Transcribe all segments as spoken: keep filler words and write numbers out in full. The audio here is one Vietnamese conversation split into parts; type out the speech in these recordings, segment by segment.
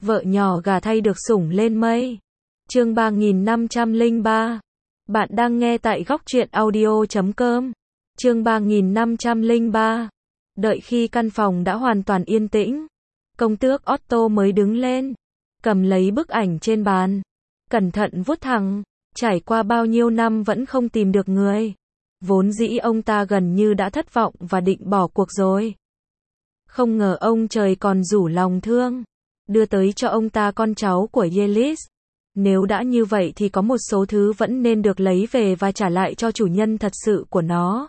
Vợ nhỏ gả thay được sủng lên mây. Chương ba nghìn năm trăm lẻ ba. Bạn đang nghe tại góc truyện audio chấm com. Chương ba nghìn năm trăm lẻ ba. Đợi khi căn phòng đã hoàn toàn yên tĩnh, công tước Otto mới đứng lên, cầm lấy bức ảnh trên bàn, cẩn thận vuốt thẳng. Trải qua bao nhiêu năm vẫn không tìm được người. Vốn dĩ ông ta gần như đã thất vọng và định bỏ cuộc rồi. Không ngờ ông trời còn rủ lòng thương, đưa tới cho ông ta con cháu của Yelis. Nếu đã như vậy thì có một số thứ vẫn nên được lấy về và trả lại cho chủ nhân thật sự của nó.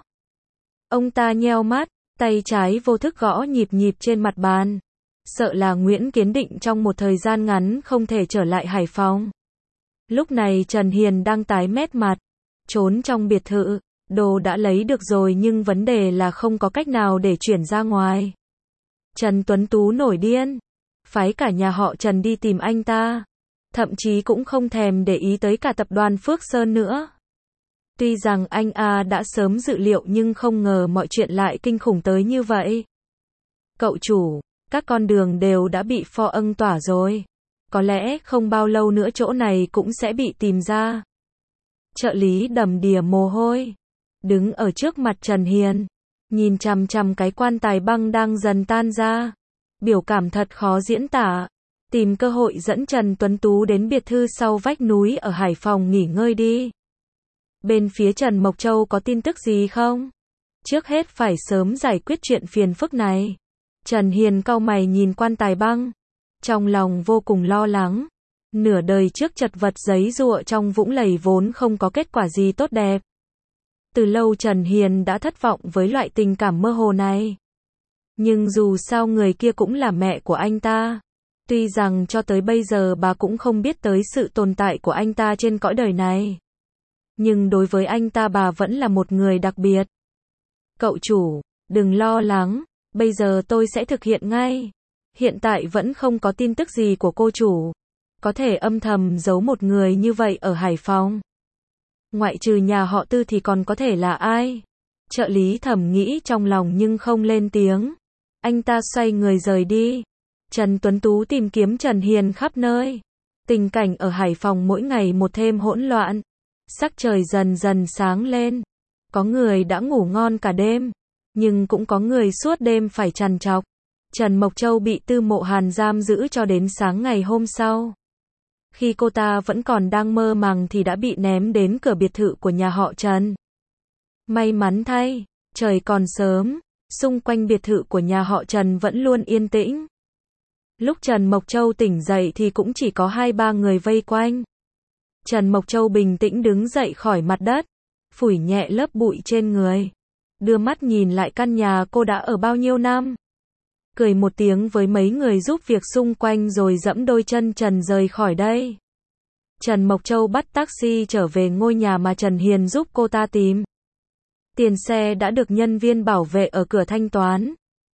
Ông ta nheo mắt, tay trái vô thức gõ nhịp nhịp trên mặt bàn. Sợ là Nguyễn Kiến Định trong một thời gian ngắn không thể trở lại Hải Phòng. Lúc này Trần Hiền đang tái mét mặt, trốn trong biệt thự. Đồ đã lấy được rồi nhưng vấn đề là không có cách nào để chuyển ra ngoài. Trần Tuấn Tú nổi điên, phái cả nhà họ Trần đi tìm anh ta, thậm chí cũng không thèm để ý tới cả tập đoàn Phước Sơn nữa. Tuy rằng anh A đã sớm dự liệu nhưng không ngờ mọi chuyện lại kinh khủng tới như vậy. Cậu chủ, các con đường đều đã bị pho âng tỏa rồi. Có lẽ không bao lâu nữa chỗ này cũng sẽ bị tìm ra. Trợ lý đầm đìa mồ hôi, đứng ở trước mặt Trần Hiền, nhìn chằm chằm cái quan tài băng đang dần tan ra. Biểu cảm thật khó diễn tả. Tìm cơ hội dẫn Trần Tuấn Tú đến biệt thư sau vách núi ở Hải Phòng nghỉ ngơi đi. Bên phía Trần Mộc Châu có tin tức gì không? Trước hết phải sớm giải quyết chuyện phiền phức này. Trần Hiền cau mày nhìn quan tài băng, trong lòng vô cùng lo lắng. Nửa đời trước chật vật giấy giụa trong vũng lầy vốn không có kết quả gì tốt đẹp. Từ lâu Trần Hiền đã thất vọng với loại tình cảm mơ hồ này. Nhưng dù sao người kia cũng là mẹ của anh ta. Tuy rằng cho tới bây giờ bà cũng không biết tới sự tồn tại của anh ta trên cõi đời này. Nhưng đối với anh ta bà vẫn là một người đặc biệt. Cậu chủ, đừng lo lắng, bây giờ tôi sẽ thực hiện ngay. Hiện tại vẫn không có tin tức gì của cô chủ. Có thể âm thầm giấu một người như vậy ở Hải Phòng. Ngoại trừ nhà họ Tư thì còn có thể là ai? Trợ lý thầm nghĩ trong lòng nhưng không lên tiếng. Anh ta xoay người rời đi. Trần Tuấn Tú tìm kiếm Trần Hiền khắp nơi. Tình cảnh ở Hải Phòng mỗi ngày một thêm hỗn loạn. Sắc trời dần dần sáng lên. Có người đã ngủ ngon cả đêm, nhưng cũng có người suốt đêm phải trằn trọc. Trần Mộc Châu bị Tư Mộ Hàn giam giữ cho đến sáng ngày hôm sau. Khi cô ta vẫn còn đang mơ màng thì đã bị ném đến cửa biệt thự của nhà họ Trần. May mắn thay, trời còn sớm, xung quanh biệt thự của nhà họ Trần vẫn luôn yên tĩnh. Lúc Trần Mộc Châu tỉnh dậy thì cũng chỉ có hai ba người vây quanh. Trần Mộc Châu bình tĩnh đứng dậy khỏi mặt đất, phủi nhẹ lớp bụi trên người, đưa mắt nhìn lại căn nhà cô đã ở bao nhiêu năm. Cười một tiếng với mấy người giúp việc xung quanh rồi dẫm đôi chân trần rời khỏi đây. Trần Mộc Châu bắt taxi trở về ngôi nhà mà Trần Hiền giúp cô ta tìm. Tiền xe đã được nhân viên bảo vệ ở cửa thanh toán.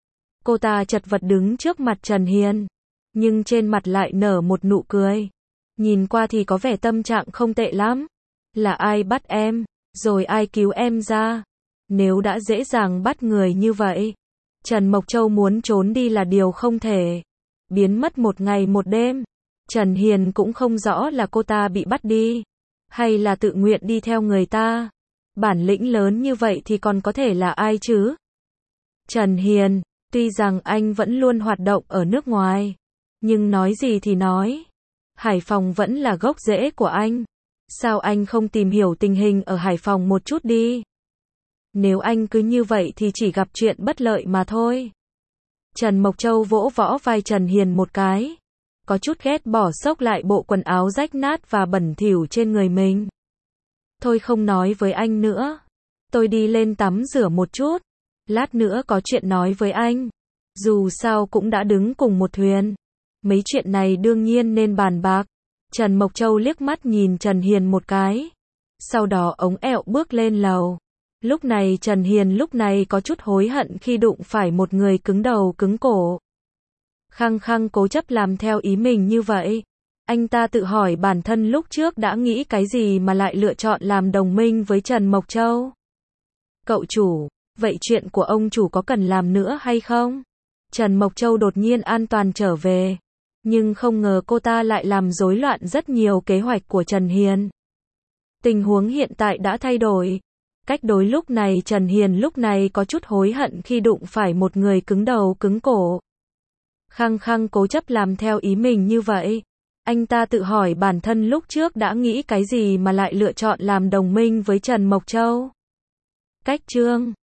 Cô ta chật vật đứng trước mặt Trần Hiền, nhưng trên mặt lại nở một nụ cười. Nhìn qua thì có vẻ tâm trạng không tệ lắm. Là ai bắt em, rồi ai cứu em ra? Nếu đã dễ dàng bắt người như vậy, Trần Mộc Châu muốn trốn đi là điều không thể. Biến mất một ngày một đêm. Trần Hiền cũng không rõ là cô ta bị bắt đi, hay là tự nguyện đi theo người ta. Bản lĩnh lớn như vậy thì còn có thể là ai chứ? Trần Hiền, tuy rằng anh vẫn luôn hoạt động ở nước ngoài, nhưng nói gì thì nói, Hải Phòng vẫn là gốc rễ của anh. Sao anh không tìm hiểu tình hình ở Hải Phòng một chút đi? Nếu anh cứ như vậy thì chỉ gặp chuyện bất lợi mà thôi. Trần Mộc Châu vỗ võ vai Trần Hiền một cái, có chút ghét bỏ xốc lại bộ quần áo rách nát và bẩn thỉu trên người mình. Thôi không nói với anh nữa. Tôi đi lên tắm rửa một chút. Lát nữa có chuyện nói với anh. Dù sao cũng đã đứng cùng một thuyền. Mấy chuyện này đương nhiên nên bàn bạc. Trần Mộc Châu liếc mắt nhìn Trần Hiền một cái. Sau đó ống ẹo bước lên lầu. Lúc này Trần Hiền lúc này có chút hối hận khi đụng phải một người cứng đầu cứng cổ. Khăng khăng cố chấp làm theo ý mình như vậy. Anh ta tự hỏi bản thân lúc trước đã nghĩ cái gì mà lại lựa chọn làm đồng minh với Trần Mộc Châu. Cậu chủ, vậy chuyện của ông chủ có cần làm nữa hay không? Trần Mộc Châu đột nhiên an toàn trở về. Nhưng không ngờ cô ta lại làm rối loạn rất nhiều kế hoạch của Trần Hiền. Tình huống hiện tại đã thay đổi. Cách đối lúc này Trần Hiền lúc này có chút hối hận khi đụng phải một người cứng đầu cứng cổ. Khăng khăng cố chấp làm theo ý mình như vậy. Anh ta tự hỏi bản thân lúc trước đã nghĩ cái gì mà lại lựa chọn làm đồng minh với Trần Mộc Châu. Cách chương